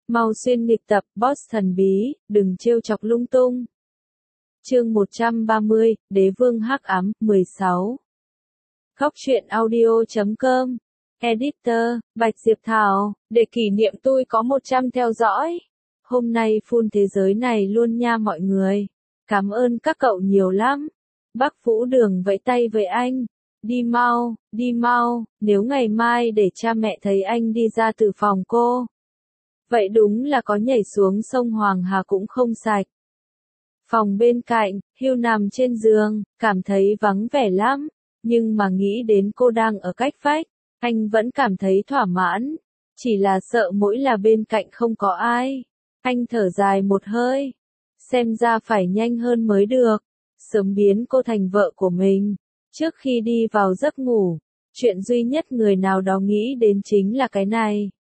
Mau xuyên nghịch tập, boss thần bí, đừng trêu chọc lung tung. Chương 130, Đế vương hắc ám, 16. Khóc chuyện audio.com. Editor, Bạch Diệp Thảo, để kỷ niệm tôi có 100 theo dõi. Hôm nay full thế giới này luôn nha mọi người. Cảm ơn các cậu nhiều lắm. Bác Vũ Đường vẫy tay với anh. Đi mau, nếu ngày mai để cha mẹ thấy anh đi ra từ phòng cô. Vậy đúng là có nhảy xuống sông Hoàng Hà cũng không sạch. Phòng bên cạnh, Hưu nằm trên giường, cảm thấy vắng vẻ lắm, nhưng mà nghĩ đến cô đang ở cách vách, anh vẫn cảm thấy thỏa mãn, chỉ là sợ mỗi là bên cạnh không có ai. Anh thở dài một hơi, xem ra phải nhanh hơn mới được, sớm biến cô thành vợ của mình. Trước khi đi vào giấc ngủ, chuyện duy nhất người nào đó nghĩ đến chính là cái này.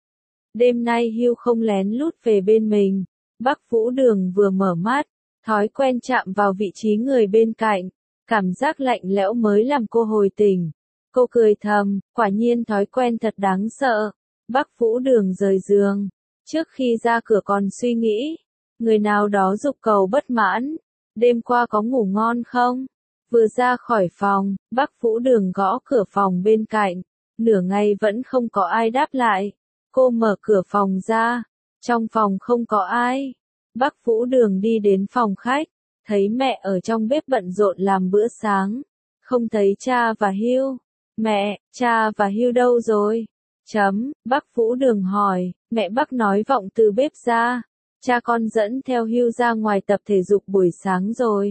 Đêm nay Hưu không lén lút về bên mình, Bác Vũ Đường vừa mở mắt, thói quen chạm vào vị trí người bên cạnh, cảm giác lạnh lẽo mới làm cô hồi tỉnh. Cô cười thầm, quả nhiên thói quen thật đáng sợ. Bác Vũ Đường rời giường, trước khi ra cửa còn suy nghĩ, người nào đó giục cầu bất mãn, đêm qua có ngủ ngon không? Vừa ra khỏi phòng, Bác Vũ Đường gõ cửa phòng bên cạnh, nửa ngày vẫn không có ai đáp lại. Cô mở cửa phòng ra, trong phòng không có ai. Bác Vũ Đường đi đến phòng khách, thấy mẹ ở trong bếp bận rộn làm bữa sáng, không thấy cha và Hưu. Mẹ, cha và Hưu đâu rồi? Bác Vũ Đường hỏi, mẹ Bác nói vọng từ bếp ra, cha con dẫn theo Hưu ra ngoài tập thể dục buổi sáng rồi.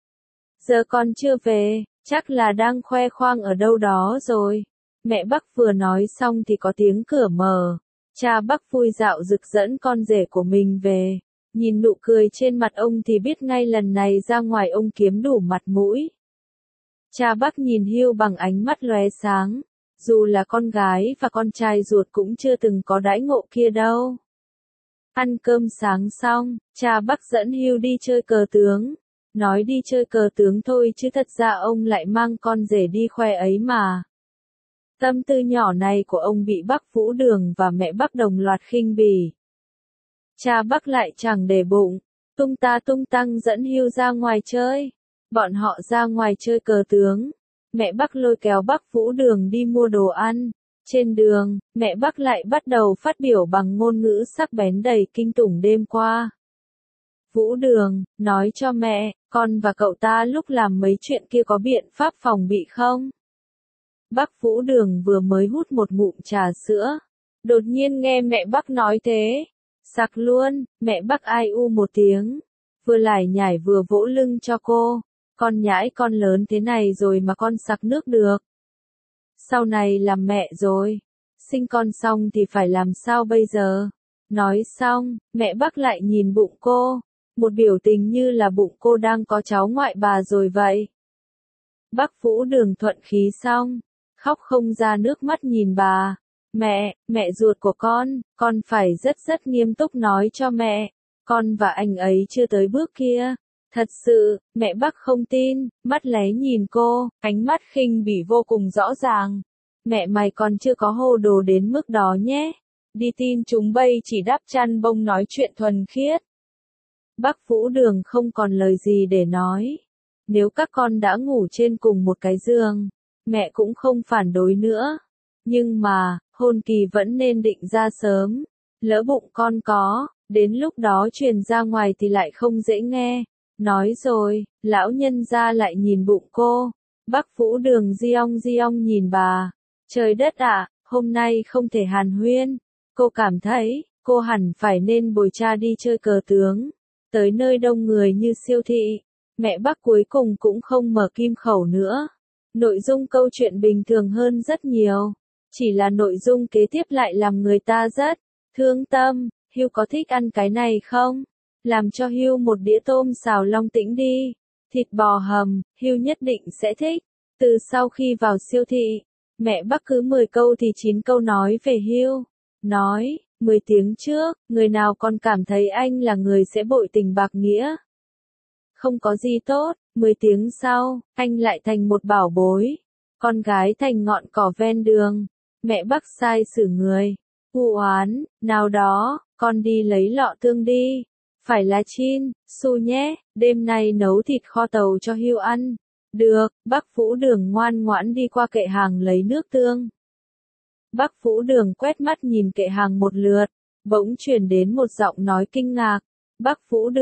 Giờ con chưa về, chắc là đang khoe khoang ở đâu đó rồi. Mẹ Bác vừa nói xong thì có tiếng cửa mở. Cha Bác vui dạo rực dẫn con rể của mình về. Nhìn nụ cười trên mặt ông thì biết ngay lần này ra ngoài ông kiếm đủ mặt mũi. Cha Bác nhìn Hưu bằng ánh mắt lóe sáng. Dù là con gái và con trai ruột cũng chưa từng có đãi ngộ kia đâu. Ăn cơm sáng xong, cha Bác dẫn Hưu đi chơi cờ tướng. Nói đi chơi cờ tướng thôi chứ thật ra ông lại mang con rể đi khoe ấy mà. Tâm tư nhỏ này của ông bị Bác Vũ Đường và mẹ Bác đồng loạt khinh bỉ. Cha Bác lại chẳng để bụng, tung ta tung tăng dẫn Hưu ra ngoài chơi. Bọn họ ra ngoài chơi cờ tướng. Mẹ Bác lôi kéo Bác Vũ Đường đi mua đồ ăn. Trên đường, mẹ Bác lại bắt đầu phát biểu bằng ngôn ngữ sắc bén đầy kinh tủng đêm qua. Vũ Đường, nói cho mẹ, con và cậu ta lúc làm mấy chuyện kia có biện pháp phòng bị không? Bác Vũ Đường vừa mới hút một ngụm trà sữa. Đột nhiên nghe mẹ Bác nói thế. Sặc luôn, mẹ Bác ai u một tiếng. Vừa lải nhải vừa vỗ lưng cho cô. Con nhãi con lớn thế này rồi mà con sặc nước được. Sau này làm mẹ rồi. Sinh con xong thì phải làm sao bây giờ? Nói xong, mẹ Bác lại nhìn bụng cô. Một biểu tình như là bụng cô đang có cháu ngoại bà rồi vậy. Bác Vũ Đường thuận khí xong, khóc không ra nước mắt nhìn bà. Mẹ ruột của con phải rất nghiêm túc nói cho mẹ, con và anh ấy chưa tới bước kia. Thật sự, mẹ Bác không tin, mắt lé nhìn cô, ánh mắt khinh bỉ vô cùng rõ ràng. Mẹ mày còn chưa có hồ đồ đến mức đó nhé. Đi tin chúng bây chỉ đắp chăn bông nói chuyện thuần khiết. Bác Vũ Đường không còn lời gì để nói. Nếu các con đã ngủ trên cùng một cái giường, mẹ cũng không phản đối nữa. Nhưng mà, hôn kỳ vẫn nên định ra sớm. Lỡ bụng con có, đến lúc đó truyền ra ngoài thì lại không dễ nghe. Nói rồi, lão nhân gia lại nhìn bụng cô. Bác Vũ Đường giong nhìn bà. Trời đất ạ, hôm nay không thể hàn huyên. Cô cảm thấy, cô hẳn phải nên bồi cha đi chơi cờ tướng. Tới nơi đông người như siêu thị, mẹ Bác cuối cùng cũng không mở kim khẩu nữa. Nội dung câu chuyện bình thường hơn rất nhiều. Chỉ là nội dung kế tiếp lại làm người ta rất thương tâm. Hưu có thích ăn cái này không? Làm cho Hưu một đĩa tôm xào Long Tĩnh đi. Thịt bò hầm, Hưu nhất định sẽ thích. Từ sau khi vào siêu thị, mẹ Bác cứ 10 câu thì 9 câu nói về Hưu. Nói, 10 tiếng trước, người nào còn cảm thấy anh là người sẽ bội tình bạc nghĩa. Không có gì tốt, 10 tiếng sau, anh lại thành một bảo bối. Con gái thành ngọn cỏ ven đường. Mẹ Bác sai xử người. Vụ án, nào đó, con đi lấy lọ tương đi. Phải là Chin, Su nhé, đêm nay nấu thịt kho tàu cho Hưu ăn. Được, bác Vũ Đường ngoan ngoãn đi qua kệ hàng lấy nước tương. Bác Vũ Đường quét mắt nhìn kệ hàng một lượt, bỗng truyền đến một giọng nói kinh ngạc. Bác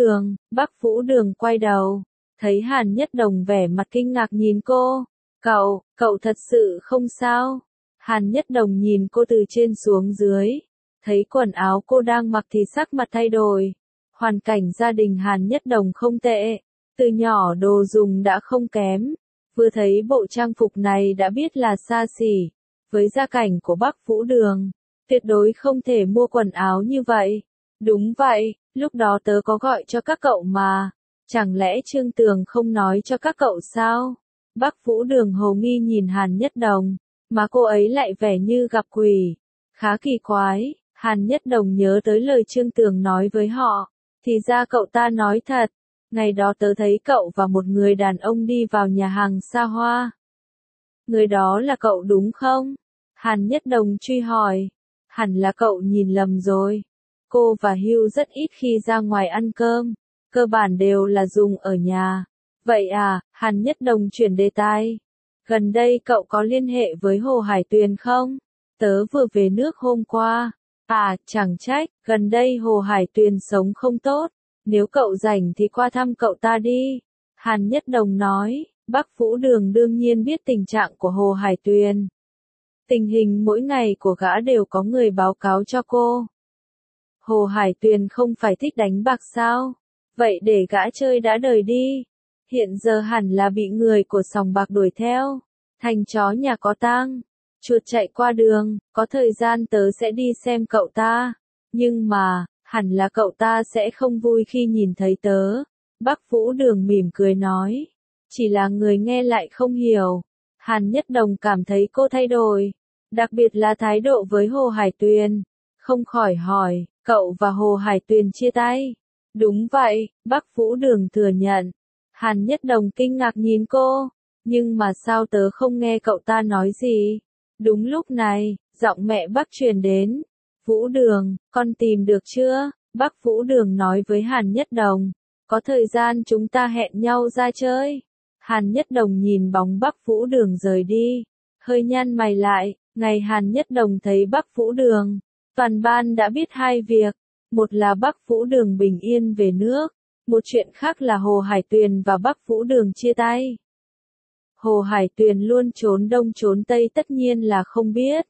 Vũ Đường quay đầu, thấy Hàn Nhất Đồng vẻ mặt kinh ngạc nhìn cô. Cậu thật sự không sao? Hàn Nhất Đồng nhìn cô từ trên xuống dưới, thấy quần áo cô đang mặc thì sắc mặt thay đổi. Hoàn cảnh gia đình Hàn Nhất Đồng không tệ, từ nhỏ đồ dùng đã không kém, vừa thấy bộ trang phục này đã biết là xa xỉ. Với gia cảnh của bác Vũ Đường, tuyệt đối không thể mua quần áo như vậy. Đúng vậy, lúc đó tớ có gọi cho các cậu mà, chẳng lẽ Trương Tường không nói cho các cậu sao? Bác Vũ Đường hồ nghi nhìn Hàn Nhất Đồng, mà cô ấy lại vẻ như gặp quỷ. Khá kỳ quái, Hàn Nhất Đồng nhớ tới lời Trương Tường nói với họ, thì ra cậu ta nói thật. Ngày đó tớ thấy cậu và một người đàn ông đi vào nhà hàng xa hoa. Người đó là cậu đúng không? Hàn Nhất Đồng truy hỏi. Hẳn là cậu nhìn lầm rồi. Cô và Hugh rất ít khi ra ngoài ăn cơm, cơ bản đều là dùng ở nhà. Vậy à, Hàn Nhất Đồng chuyển đề tài. Gần đây cậu có liên hệ với Hồ Hải Tuyền không? Tớ vừa về nước hôm qua. À, chẳng trách, gần đây Hồ Hải Tuyền sống không tốt. Nếu cậu rảnh thì qua thăm cậu ta đi. Hàn Nhất Đồng nói, bác Vũ Đường đương nhiên biết tình trạng của Hồ Hải Tuyền. Tình hình mỗi ngày của gã đều có người báo cáo cho cô. Hồ Hải Tuyền không phải thích đánh bạc sao? Vậy để gã chơi đã đời đi. Hiện giờ hẳn là bị người của sòng bạc đuổi theo. Thành chó nhà có tang, chuột chạy qua đường, có thời gian tớ sẽ đi xem cậu ta. Nhưng mà, hẳn là cậu ta sẽ không vui khi nhìn thấy tớ. Bác Vũ Đường mỉm cười nói. Chỉ là người nghe lại không hiểu. Hàn Nhất Đồng cảm thấy cô thay đổi. Đặc biệt là thái độ với Hồ Hải Tuyền. Không khỏi hỏi, cậu và Hồ Hải Tuyền chia tay. Đúng vậy, bác Vũ Đường thừa nhận. Hàn Nhất Đồng kinh ngạc nhìn cô. Nhưng mà sao tớ không nghe cậu ta nói gì? Đúng lúc này, giọng mẹ bác truyền đến. Vũ Đường, con tìm được chưa? Bác Vũ Đường nói với Hàn Nhất Đồng. Có thời gian chúng ta hẹn nhau ra chơi. Hàn Nhất Đồng nhìn bóng bác Vũ Đường rời đi. Hơi nhăn mày lại, ngày Hàn Nhất Đồng thấy bác Vũ Đường. Toàn ban đã biết hai việc. Một là bác Vũ Đường bình yên về nước. Một chuyện khác là Hồ Hải Tuyền và bác Vũ Đường chia tay. Hồ Hải Tuyền luôn trốn đông trốn tây tất nhiên là không biết.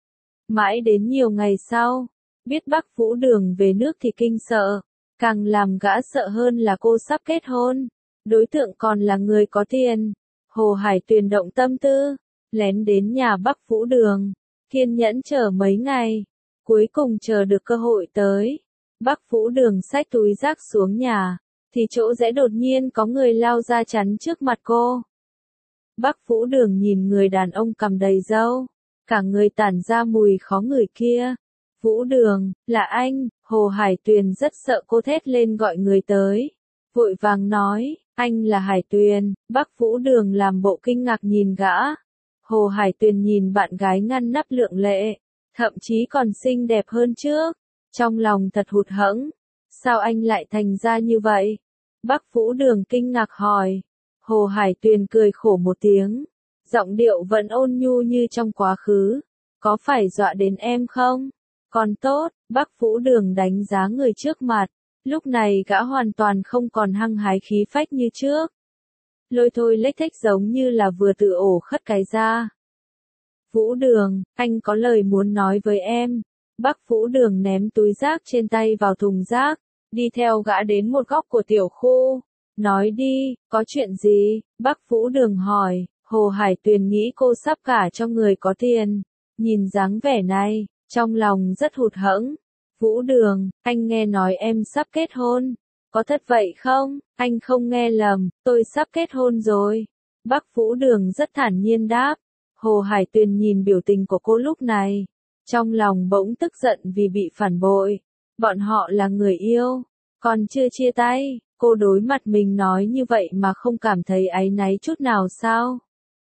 Mãi đến nhiều ngày sau, biết bác Vũ Đường về nước thì kinh sợ. Càng làm gã sợ hơn là cô sắp kết hôn. Đối tượng còn là người có tiền. Hồ Hải Tuyền động tâm tư, lén đến nhà bác Vũ Đường. Kiên nhẫn chờ mấy ngày. Cuối cùng chờ được cơ hội tới. Bác Vũ Đường xách túi rác xuống nhà. Thì chỗ rẽ đột nhiên có người lao ra chắn trước mặt cô. Bác Vũ Đường nhìn người đàn ông cằm đầy râu. Cả người tản ra mùi khó ngửi kia. Vũ Đường, là anh. Hồ Hải Tuyền rất sợ cô thét lên gọi người tới. Vội vàng nói, anh là Hải Tuyền. Bác Vũ Đường làm bộ kinh ngạc nhìn gã. Hồ Hải Tuyền nhìn bạn gái ngăn nắp lượng lệ. Thậm chí còn xinh đẹp hơn trước. Trong lòng thật hụt hẫng. Sao anh lại thành ra như vậy? Bác Vũ Đường kinh ngạc hỏi. Hồ Hải Tuyền cười khổ một tiếng. Giọng điệu vẫn ôn nhu như trong quá khứ. Có phải dọa đến em không? Còn tốt, bác Vũ Đường đánh giá người trước mặt. Lúc này gã hoàn toàn không còn hăng hái khí phách như trước. Lôi thôi lếch thếch giống như là vừa từ ổ khất cái ra. Vũ Đường, anh có lời muốn nói với em. Bác Vũ Đường ném túi rác trên tay vào thùng rác. Đi theo gã đến một góc của tiểu khu. Nói đi, có chuyện gì? Bác Vũ Đường hỏi. Hồ Hải Tuyền nghĩ cô sắp gả cho người có tiền. Nhìn dáng vẻ này, trong lòng rất hụt hẫng. Vũ Đường, anh nghe nói em sắp kết hôn. Có thật vậy không? Anh không nghe lầm, tôi sắp kết hôn rồi. Bác Vũ Đường rất thản nhiên đáp. Hồ Hải Tuyền nhìn biểu tình của cô lúc này. Trong lòng bỗng tức giận vì bị phản bội. Bọn họ là người yêu. Còn chưa chia tay, cô đối mặt mình nói như vậy mà không cảm thấy áy náy chút nào sao?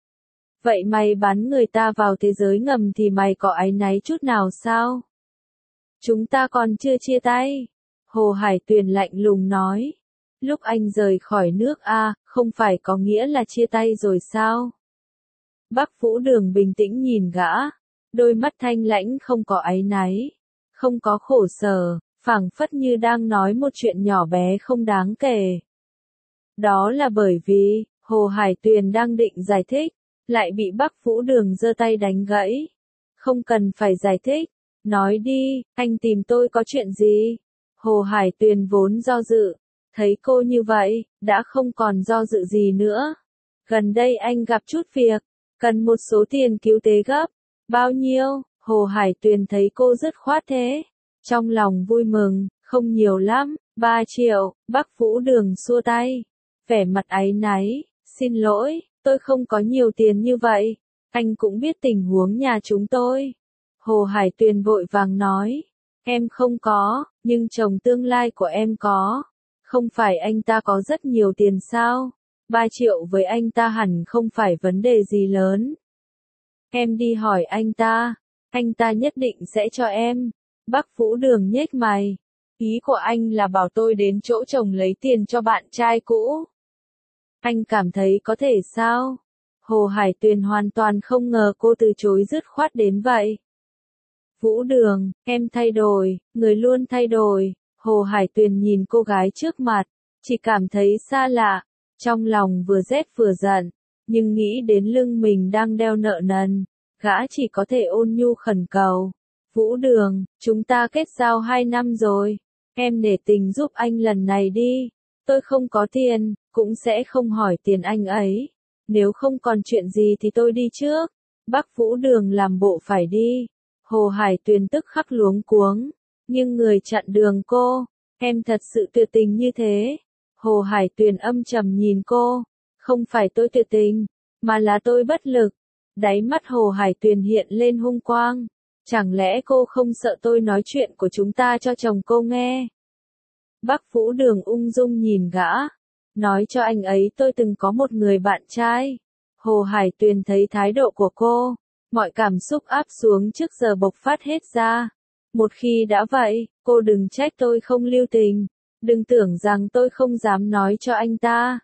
Vậy mày bán người ta vào thế giới ngầm thì mày có áy náy chút nào sao? Chúng ta còn chưa chia tay. Hồ Hải Tuyền lạnh lùng nói. Lúc anh rời khỏi nước A, không phải có nghĩa là chia tay rồi sao? Bắc Vũ Đường bình tĩnh nhìn gã. Đôi mắt thanh lãnh không có áy náy. Không có khổ sở, phảng phất như đang nói một chuyện nhỏ bé không đáng kể. Đó là bởi vì, Hồ Hải Tuyền đang định giải thích, lại bị Bắc Vũ Đường giơ tay đánh gãy. Không cần phải giải thích, nói đi, anh tìm tôi có chuyện gì? Hồ Hải Tuyền vốn do dự, thấy cô như vậy, đã không còn do dự gì nữa. Gần đây anh gặp chút việc, cần một số tiền cứu tế gấp. Bao nhiêu? Hồ Hải Tuyền thấy cô dứt khoát thế. Trong lòng vui mừng, không nhiều lắm, 3 triệu, Bắc Vũ Đường xua tay. Vẻ mặt áy náy, xin lỗi, tôi không có nhiều tiền như vậy. Anh cũng biết tình huống nhà chúng tôi. Hồ Hải Tuyền vội vàng nói, em không có, nhưng chồng tương lai của em có. Không phải anh ta có rất nhiều tiền sao? 3 triệu với anh ta hẳn không phải vấn đề gì lớn. Em đi hỏi anh ta nhất định sẽ cho em. Bắc Vũ Đường nhếch mày. Ý của anh là bảo tôi đến chỗ chồng lấy tiền cho bạn trai cũ. Anh cảm thấy có thể sao? Hồ Hải Tuyền hoàn toàn không ngờ cô từ chối dứt khoát đến vậy. Vũ Đường, em thay đổi, người luôn thay đổi. Hồ Hải Tuyền nhìn cô gái trước mặt, chỉ cảm thấy xa lạ, trong lòng vừa rét vừa giận, nhưng nghĩ đến lưng mình đang đeo nợ nần, gã chỉ có thể ôn nhu khẩn cầu. Vũ Đường, chúng ta kết giao 2 năm rồi, em nể tình giúp anh lần này đi. Tôi không có tiền, cũng sẽ không hỏi tiền anh ấy. Nếu không còn chuyện gì thì tôi đi trước. Bắc Vũ Đường làm bộ phải đi. Hồ Hải Tuyền tức khắc luống cuống, nhưng người chặn đường cô. Em thật sự tuyệt tình như thế. Hồ Hải Tuyền âm trầm nhìn cô. Không phải tôi tuyệt tình, mà là tôi bất lực. Đáy mắt Hồ Hải Tuyền hiện lên hung quang. Chẳng lẽ cô không sợ tôi nói chuyện của chúng ta cho chồng cô nghe? Bắc Vũ Đường ung dung nhìn gã. Nói cho anh ấy tôi từng có một người bạn trai. Hồ Hải Tuyền thấy thái độ của cô, mọi cảm xúc áp xuống trước giờ bộc phát hết ra. Một khi đã vậy, cô đừng trách tôi không lưu tình. Đừng tưởng rằng tôi không dám nói cho anh ta.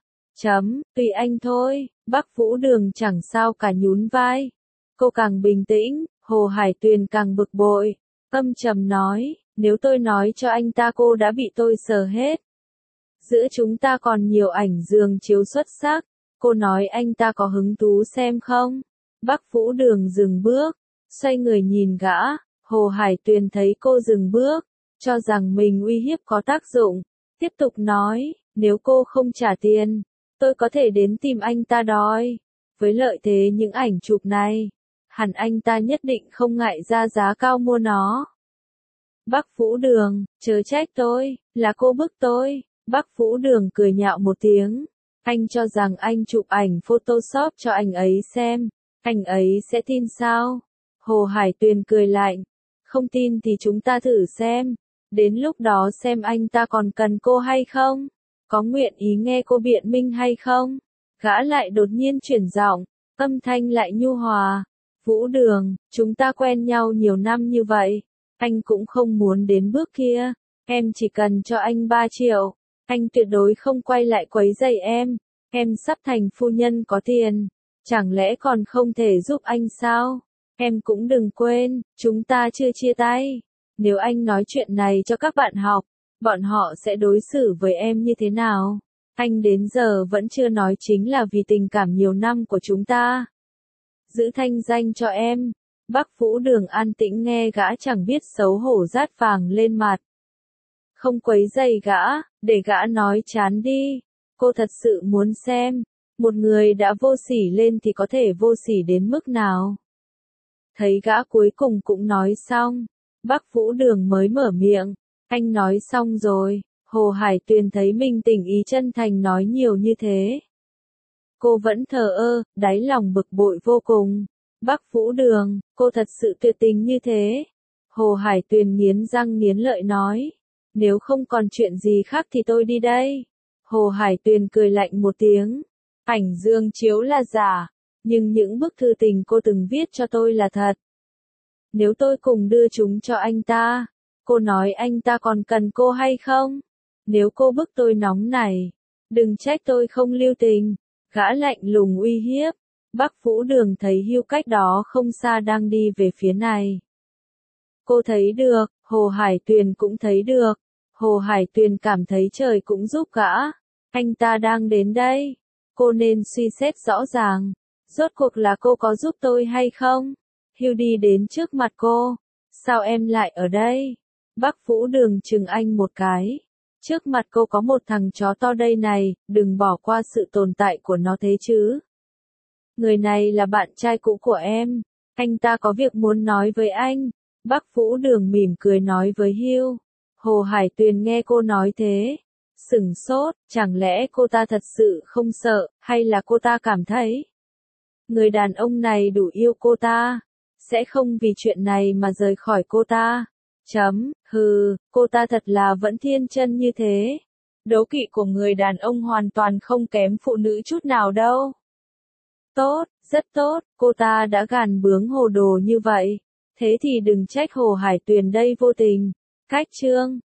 Tùy anh thôi. Bắc Vũ Đường chẳng sao cả nhún vai. Cô càng bình tĩnh, Hồ Hải Tuyền càng bực bội. Âm trầm nói, nếu tôi nói cho anh ta cô đã bị tôi sờ hết. Giữa chúng ta còn nhiều ảnh giường chiếu xuất sắc. Cô nói anh ta có hứng thú xem không? Bắc Vũ Đường dừng bước, xoay người nhìn gã. Hồ Hải Tuyền thấy cô dừng bước, cho rằng mình uy hiếp có tác dụng. Tiếp tục nói, nếu cô không trả tiền, tôi có thể đến tìm anh ta đòi. Với lợi thế những ảnh chụp này, hẳn anh ta nhất định không ngại ra giá cao mua nó. Bắc Vũ Đường, chớ trách tôi, là cô bức tôi. Bắc Vũ Đường cười nhạo một tiếng. Anh cho rằng anh chụp ảnh Photoshop cho anh ấy xem, anh ấy sẽ tin sao? Hồ Hải Tuyền cười lạnh. Không tin thì chúng ta thử xem. Đến lúc đó xem anh ta còn cần cô hay không? Có nguyện ý nghe cô biện minh hay không? Gã lại đột nhiên chuyển giọng, âm thanh lại nhu hòa. Vũ Đường, chúng ta quen nhau nhiều năm như vậy. Anh cũng không muốn đến bước kia. Em chỉ cần cho anh 3 triệu. Anh tuyệt đối không quay lại quấy rầy em. Em sắp thành phu nhân có tiền. Chẳng lẽ còn không thể giúp anh sao? Em cũng đừng quên, chúng ta chưa chia tay. Nếu anh nói chuyện này cho các bạn học, bọn họ sẽ đối xử với em như thế nào? Anh đến giờ vẫn chưa nói chính là vì tình cảm nhiều năm của chúng ta. Giữ thanh danh cho em. Bắc Vũ Đường an tĩnh nghe gã chẳng biết xấu hổ rát vàng lên mặt. Không quấy rầy gã, để gã nói chán đi. Cô thật sự muốn xem, một người đã vô sỉ lên thì có thể vô sỉ đến mức nào. Thấy gã cuối cùng cũng nói xong, Bắc Vũ Đường mới mở miệng. Anh nói xong rồi. Hồ Hải Tuyền thấy mình tình ý chân thành nói nhiều như thế. Cô vẫn thờ ơ, đáy lòng bực bội vô cùng. Bắc Vũ Đường, cô thật sự tuyệt tình như thế. Hồ Hải Tuyền nghiến răng nghiến lợi nói. Nếu không còn chuyện gì khác thì tôi đi đây. Hồ Hải Tuyền cười lạnh một tiếng. Ảnh dương chiếu là giả, nhưng những bức thư tình cô từng viết cho tôi là thật. Nếu tôi cùng đưa chúng cho anh ta, Cô nói anh ta còn cần cô hay không? Nếu cô bức tôi nóng này, đừng trách tôi không lưu tình. Gã lạnh lùng uy hiếp. Bắc Vũ Đường thấy Hưu cách đó không xa đang đi về phía này. Cô thấy được, Hồ Hải Tuyền cũng thấy được. Hồ Hải Tuyền cảm thấy trời cũng giúp gã. Anh ta đang đến đây. Cô nên suy xét rõ ràng. Rốt cuộc là cô có giúp tôi hay không? Hưu đi đến trước mặt cô. Sao em lại ở đây? Bắc Vũ Đường chừng anh một cái. Trước mặt cô có một thằng chó to đây này, đừng bỏ qua sự tồn tại của nó thế chứ. Người này là bạn trai cũ của em. Anh ta có việc muốn nói với anh. Bắc Vũ Đường mỉm cười nói với Hưu. Hồ Hải Tuyền nghe cô nói thế. Sửng sốt, chẳng lẽ cô ta thật sự không sợ, hay là cô ta cảm thấy người đàn ông này đủ yêu cô ta, sẽ không vì chuyện này mà rời khỏi cô ta. Hừ, cô ta thật là vẫn thiên chân như thế. Đố kỵ của người đàn ông hoàn toàn không kém phụ nữ chút nào đâu. Tốt, rất tốt, cô ta đã gàn bướng hồ đồ như vậy. Thế thì đừng trách Hồ Hải Tuyền đây vô tình. Cách chương